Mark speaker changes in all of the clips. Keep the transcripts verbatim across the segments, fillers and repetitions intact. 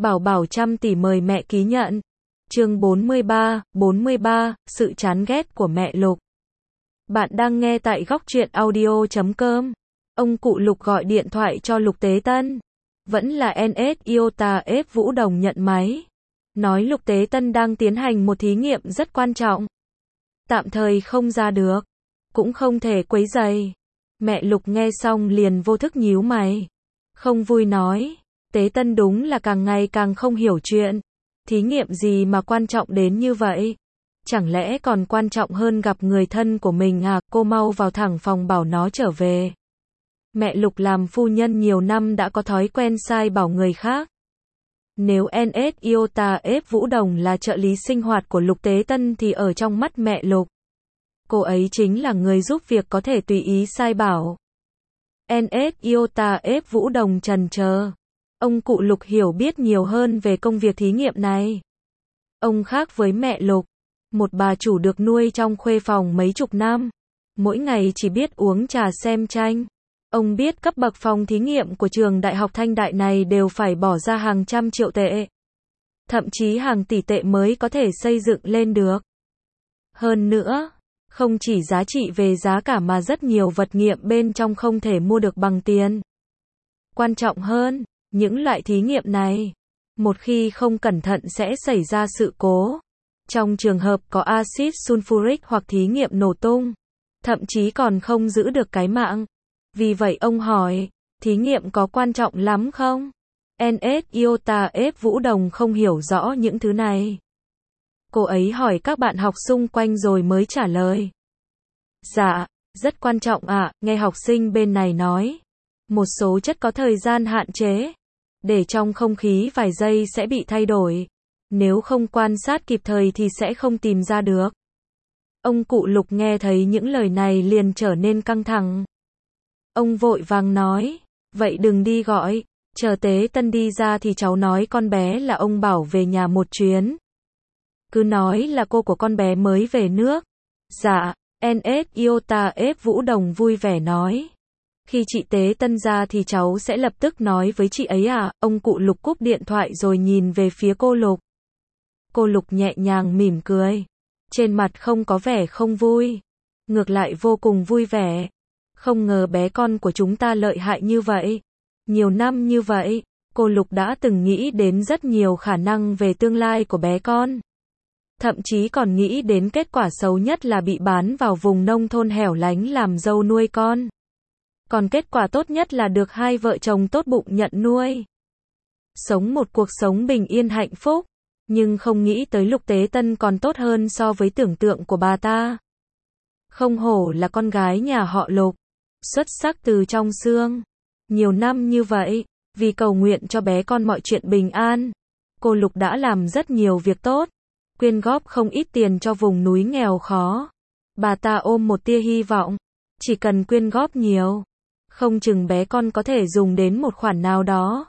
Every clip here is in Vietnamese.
Speaker 1: Bảo Bảo trăm tỷ mời mẹ ký nhận. Chương bốn mươi ba, bốn mươi ba, sự chán ghét của mẹ Lục. Bạn đang nghe tại góc truyện audio chấm com. Ông cụ Lục gọi điện thoại cho Lục Tế Tân. Vẫn là en ét Iota F Vũ Đồng nhận máy. Nói Lục Tế Tân đang tiến hành một thí nghiệm rất quan trọng. Tạm thời không ra được. Cũng không thể quấy rầy. Mẹ Lục nghe xong liền vô thức nhíu mày. Không vui nói. Tế Tân đúng là càng ngày càng không hiểu chuyện. Thí nghiệm gì mà quan trọng đến như vậy? Chẳng lẽ còn quan trọng hơn gặp người thân của mình à? Cô mau vào thẳng phòng bảo nó trở về. Mẹ Lục làm phu nhân nhiều năm đã có thói quen sai bảo người khác. Nếu en ét Iota F Vũ Đồng là trợ lý sinh hoạt của Lục Tế Tân thì ở trong mắt mẹ Lục, cô ấy chính là người giúp việc có thể tùy ý sai bảo. en ét Iota F Vũ Đồng trần chờ. Ông cụ Lục hiểu biết nhiều hơn về công việc thí nghiệm này. Ông khác với mẹ Lục, một bà chủ được nuôi trong khuê phòng mấy chục năm, mỗi ngày chỉ biết uống trà xem tranh. Ông biết cấp bậc phòng thí nghiệm của trường đại học Thanh Đại này đều phải bỏ ra hàng trăm triệu tệ, thậm chí hàng tỷ tệ mới có thể xây dựng lên được. Hơn nữa, không chỉ giá trị về giá cả mà rất nhiều vật nghiệm bên trong không thể mua được bằng tiền. Quan trọng hơn, những loại thí nghiệm này, một khi không cẩn thận sẽ xảy ra sự cố. Trong trường hợp có axit sulfuric hoặc thí nghiệm nổ tung, thậm chí còn không giữ được cái mạng. Vì vậy ông hỏi, thí nghiệm có quan trọng lắm không? en ét Iota F Vũ Đồng không hiểu rõ những thứ này. Cô ấy hỏi các bạn học xung quanh rồi mới trả lời. Dạ, rất quan trọng ạ, à, nghe học sinh bên này nói. Một số chất có thời gian hạn chế. Để trong không khí vài giây sẽ bị thay đổi. Nếu không quan sát kịp thời thì sẽ không tìm ra được. Ông cụ Lục nghe thấy những lời này liền trở nên căng thẳng. Ông vội vàng nói, vậy đừng đi gọi, chờ Tế Tân đi ra thì cháu nói con bé là ông bảo về nhà một chuyến. Cứ nói là cô của con bé mới về nước. Dạ, en ét Iota F Vũ Đồng vui vẻ nói. Khi chị Tế Tân ra thì cháu sẽ lập tức nói với chị ấy à. Ông cụ Lục cúp điện thoại rồi nhìn về phía cô Lục. Cô Lục nhẹ nhàng mỉm cười. Trên mặt không có vẻ không vui. Ngược lại vô cùng vui vẻ. Không ngờ bé con của chúng ta lợi hại như vậy. Nhiều năm như vậy, cô Lục đã từng nghĩ đến rất nhiều khả năng về tương lai của bé con. Thậm chí còn nghĩ đến kết quả xấu nhất là bị bán vào vùng nông thôn hẻo lánh làm dâu nuôi con. Còn kết quả tốt nhất là được hai vợ chồng tốt bụng nhận nuôi. Sống một cuộc sống bình yên hạnh phúc. Nhưng không nghĩ tới Lục Tế Tân còn tốt hơn so với tưởng tượng của bà ta. Không hổ là con gái nhà họ Lục. Xuất sắc từ trong xương. Nhiều năm như vậy, vì cầu nguyện cho bé con mọi chuyện bình an, cô Lục đã làm rất nhiều việc tốt. Quyên góp không ít tiền cho vùng núi nghèo khó. Bà ta ôm một tia hy vọng. Chỉ cần quyên góp nhiều, không chừng bé con có thể dùng đến một khoản nào đó.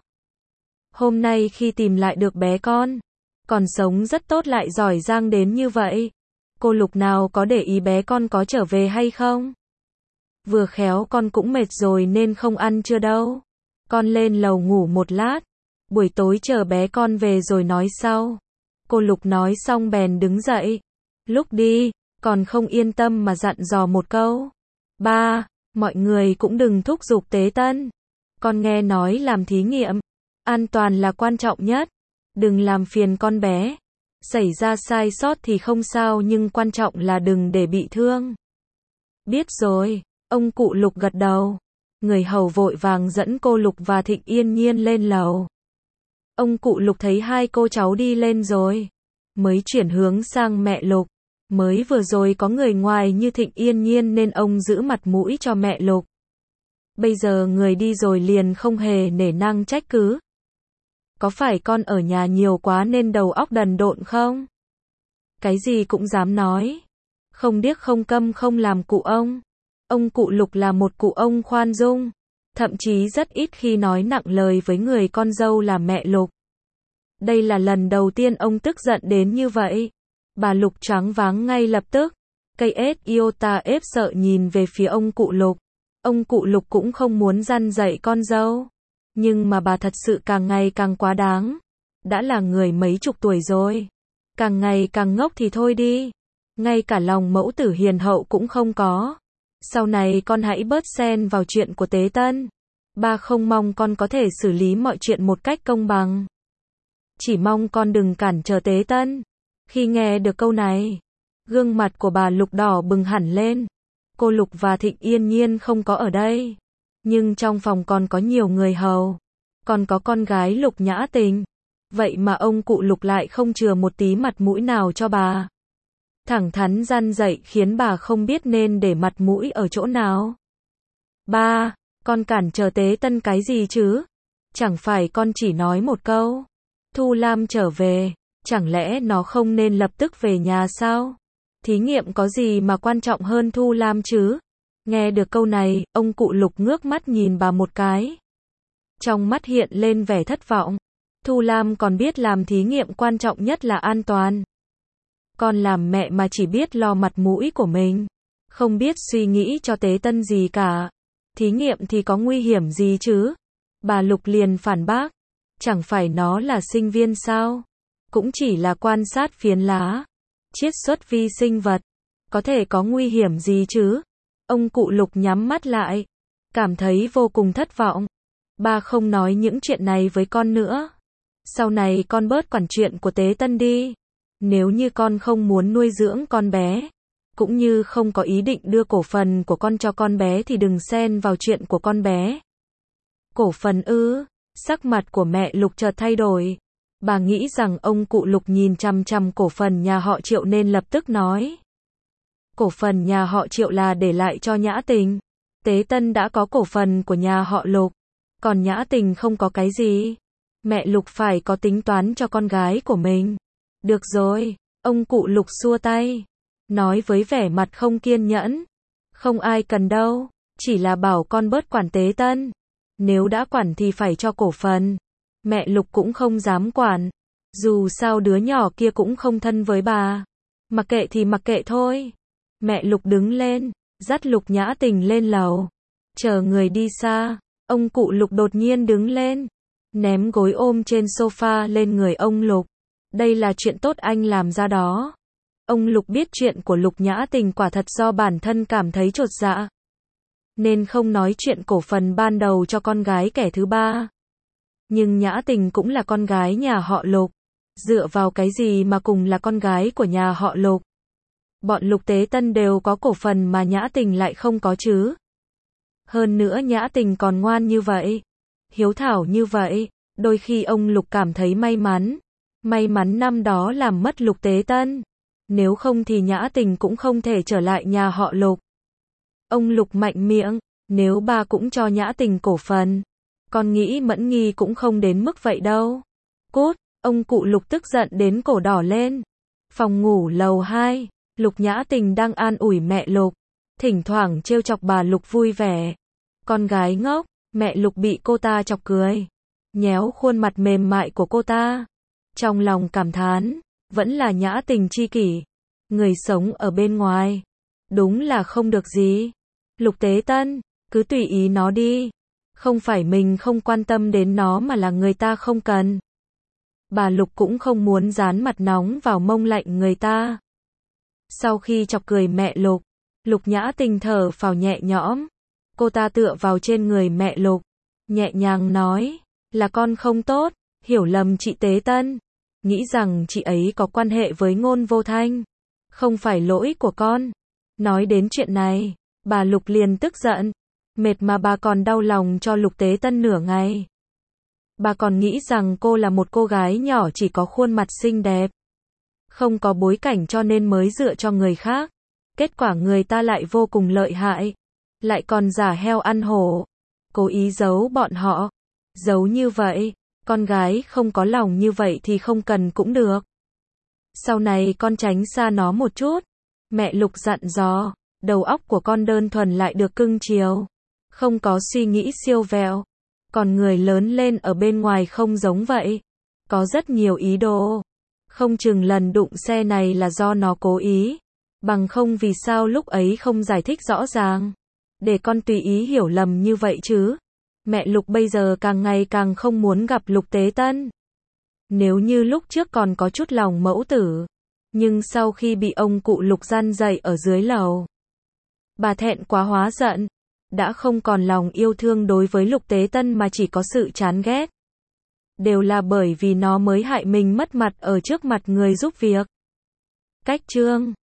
Speaker 1: Hôm nay khi tìm lại được bé con, còn sống rất tốt lại giỏi giang đến như vậy. Cô Lục nào có để ý bé con có trở về hay không? Vừa khéo con cũng mệt rồi nên không ăn trưa đâu. Con lên lầu ngủ một lát. Buổi tối chờ bé con về rồi nói sau. Cô Lục nói xong bèn đứng dậy. Lúc đi, còn không yên tâm mà dặn dò một câu. Ba, mọi người cũng đừng thúc giục Tế Tân. Con nghe nói làm thí nghiệm, an toàn là quan trọng nhất. Đừng làm phiền con bé. Xảy ra sai sót thì không sao nhưng quan trọng là đừng để bị thương. Biết rồi, ông cụ Lục gật đầu. Người hầu vội vàng dẫn cô Lục và Thịnh Yên Nhiên lên lầu. Ông cụ Lục thấy hai cô cháu đi lên rồi, mới chuyển hướng sang mẹ Lục. Mới vừa rồi có người ngoài như Thịnh Yên Nhiên nên ông giữ mặt mũi cho mẹ Lục. Bây giờ người đi rồi liền không hề nể nang trách cứ. Có phải con ở nhà nhiều quá nên đầu óc đần độn không? Cái gì cũng dám nói. Không điếc không câm không làm cụ ông. Ông cụ Lục là một cụ ông khoan dung. Thậm chí rất ít khi nói nặng lời với người con dâu là mẹ Lục. Đây là lần đầu tiên ông tức giận đến như vậy. Bà Lục choáng váng ngay lập tức. Cây ét Iota F sợ nhìn về phía ông cụ Lục. Ông cụ Lục cũng không muốn răn dạy con dâu. Nhưng mà bà thật sự càng ngày càng quá đáng. đã là người mấy chục tuổi rồi. Càng ngày càng ngốc thì thôi đi. Ngay cả lòng mẫu tử hiền hậu cũng không có. Sau này con hãy bớt xen vào chuyện của Tế Tân. Ba không mong con có thể xử lý mọi chuyện một cách công bằng. Chỉ mong con đừng cản trở Tế Tân. Khi nghe được câu này, gương mặt của bà Lục đỏ bừng hẳn lên. Cô Lục và Thịnh Yên Nhiên không có ở đây. Nhưng trong phòng còn có nhiều người hầu. Còn có con gái Lục Nhã Tình. Vậy mà ông cụ Lục lại không chừa một tí mặt mũi nào cho bà. Thẳng thắn răn dạy khiến bà không biết nên để mặt mũi ở chỗ nào. Ba, con cản trở Tế Tân cái gì chứ? Chẳng phải con chỉ nói một câu. Thu Lam trở về, chẳng lẽ nó không nên lập tức về nhà sao? Thí nghiệm có gì mà quan trọng hơn Thu Lam chứ? Nghe được câu này, ông cụ Lục ngước mắt nhìn bà một cái. Trong mắt hiện lên vẻ thất vọng. Thu Lam còn biết làm thí nghiệm quan trọng nhất là an toàn. Con làm mẹ mà chỉ biết lo mặt mũi của mình. Không biết suy nghĩ cho Tế Tân gì cả. Thí nghiệm thì có nguy hiểm gì chứ? Bà Lục liền phản bác. Chẳng phải nó là sinh viên sao? Cũng chỉ là quan sát phiến lá. Chiết xuất vi sinh vật. Có thể có nguy hiểm gì chứ? Ông cụ Lục nhắm mắt lại. Cảm thấy vô cùng thất vọng. Ba không nói những chuyện này với con nữa. Sau này con bớt quản chuyện của Tế Tân đi. Nếu như con không muốn nuôi dưỡng con bé, cũng như không có ý định đưa cổ phần của con cho con bé thì đừng xen vào chuyện của con bé. Cổ phần ư? Sắc mặt của mẹ Lục chợt thay đổi. Bà nghĩ rằng ông cụ Lục nhìn chằm chằm cổ phần nhà họ Triệu nên lập tức nói. Cổ phần nhà họ Triệu là để lại cho Nhã Tình. Tế Tân đã có cổ phần của nhà họ Lục. Còn Nhã Tình không có cái gì. Mẹ Lục phải có tính toán cho con gái của mình. Được rồi, ông cụ Lục xua tay. Nói với vẻ mặt không kiên nhẫn. Không ai cần đâu, chỉ là bảo con bớt quản Tế Tân. Nếu đã quản thì phải cho cổ phần. Mẹ Lục cũng không dám quản. Dù sao đứa nhỏ kia cũng không thân với bà. Mặc kệ thì mặc kệ thôi. Mẹ Lục đứng lên, dắt Lục Nhã Tình lên lầu. Chờ người đi xa, ông cụ Lục đột nhiên đứng lên. Ném gối ôm trên sofa lên người ông Lục. Đây là chuyện tốt anh làm ra đó. Ông Lục biết chuyện của Lục Nhã Tình quả thật do bản thân cảm thấy chột dạ. Nên không nói chuyện cổ phần ban đầu cho con gái kẻ thứ ba. Nhưng Nhã Tình cũng là con gái nhà họ Lục. Dựa vào cái gì mà cùng là con gái của nhà họ Lục? Bọn Lục Tế Tân đều có cổ phần mà Nhã Tình lại không có chứ. Hơn nữa Nhã Tình còn ngoan như vậy. Hiếu thảo như vậy. Đôi khi ông Lục cảm thấy may mắn. May mắn năm đó làm mất Lục Tế Tân. Nếu không thì Nhã Tình cũng không thể trở lại nhà họ Lục. Ông Lục mạnh miệng. Nếu ba cũng cho Nhã Tình cổ phần, con nghĩ Mẫn Nghi cũng không đến mức vậy đâu. Cút, ông cụ Lục tức giận đến cổ đỏ lên. Phòng ngủ lầu hai, Lục Nhã Tình đang an ủi mẹ Lục. Thỉnh thoảng trêu chọc bà Lục vui vẻ. Con gái ngốc, mẹ Lục bị cô ta chọc cười. Nhéo khuôn mặt mềm mại của cô ta. Trong lòng cảm thán, vẫn là Nhã Tình chi kỷ. Người sống ở bên ngoài. Đúng là không được gì. Lục Tế Tân, cứ tùy ý nó đi. Không phải mình không quan tâm đến nó mà là người ta không cần. Bà Lục cũng không muốn dán mặt nóng vào mông lạnh người ta. Sau khi chọc cười mẹ Lục, Lục Nhã Tình thở phào nhẹ nhõm. Cô ta tựa vào trên người mẹ Lục, nhẹ nhàng nói, là con không tốt, hiểu lầm chị Tế Tân. Nghĩ rằng chị ấy có quan hệ với Ngôn Vô Thanh. Không phải lỗi của con. Nói đến chuyện này, bà Lục liền tức giận. Mệt mà bà còn đau lòng cho Lục Tế Tân nửa ngày. Bà còn nghĩ rằng cô là một cô gái nhỏ chỉ có khuôn mặt xinh đẹp. Không có bối cảnh cho nên mới dựa cho người khác. Kết quả người ta lại vô cùng lợi hại. Lại còn giả heo ăn hổ. Cố ý giấu bọn họ. Giấu như vậy, con gái không có lòng như vậy thì không cần cũng được. Sau này con tránh xa nó một chút. Mẹ Lục dặn dò, đầu óc của con đơn thuần lại được cưng chiều. Không có suy nghĩ siêu vẹo. Còn người lớn lên ở bên ngoài không giống vậy. Có rất nhiều ý đồ. Không chừng lần đụng xe này là do nó cố ý. Bằng không vì sao lúc ấy không giải thích rõ ràng. Để con tùy ý hiểu lầm như vậy chứ. Mẹ Lục bây giờ càng ngày càng không muốn gặp Lục Tế Tân. Nếu như lúc trước còn có chút lòng mẫu tử, nhưng sau khi bị ông cụ Lục răn dạy ở dưới lầu, bà thẹn quá hóa giận, đã không còn lòng yêu thương đối với Lục Tế Tân mà chỉ có sự chán ghét. Đều là bởi vì nó mới hại mình mất mặt ở trước mặt người giúp việc. Cách chương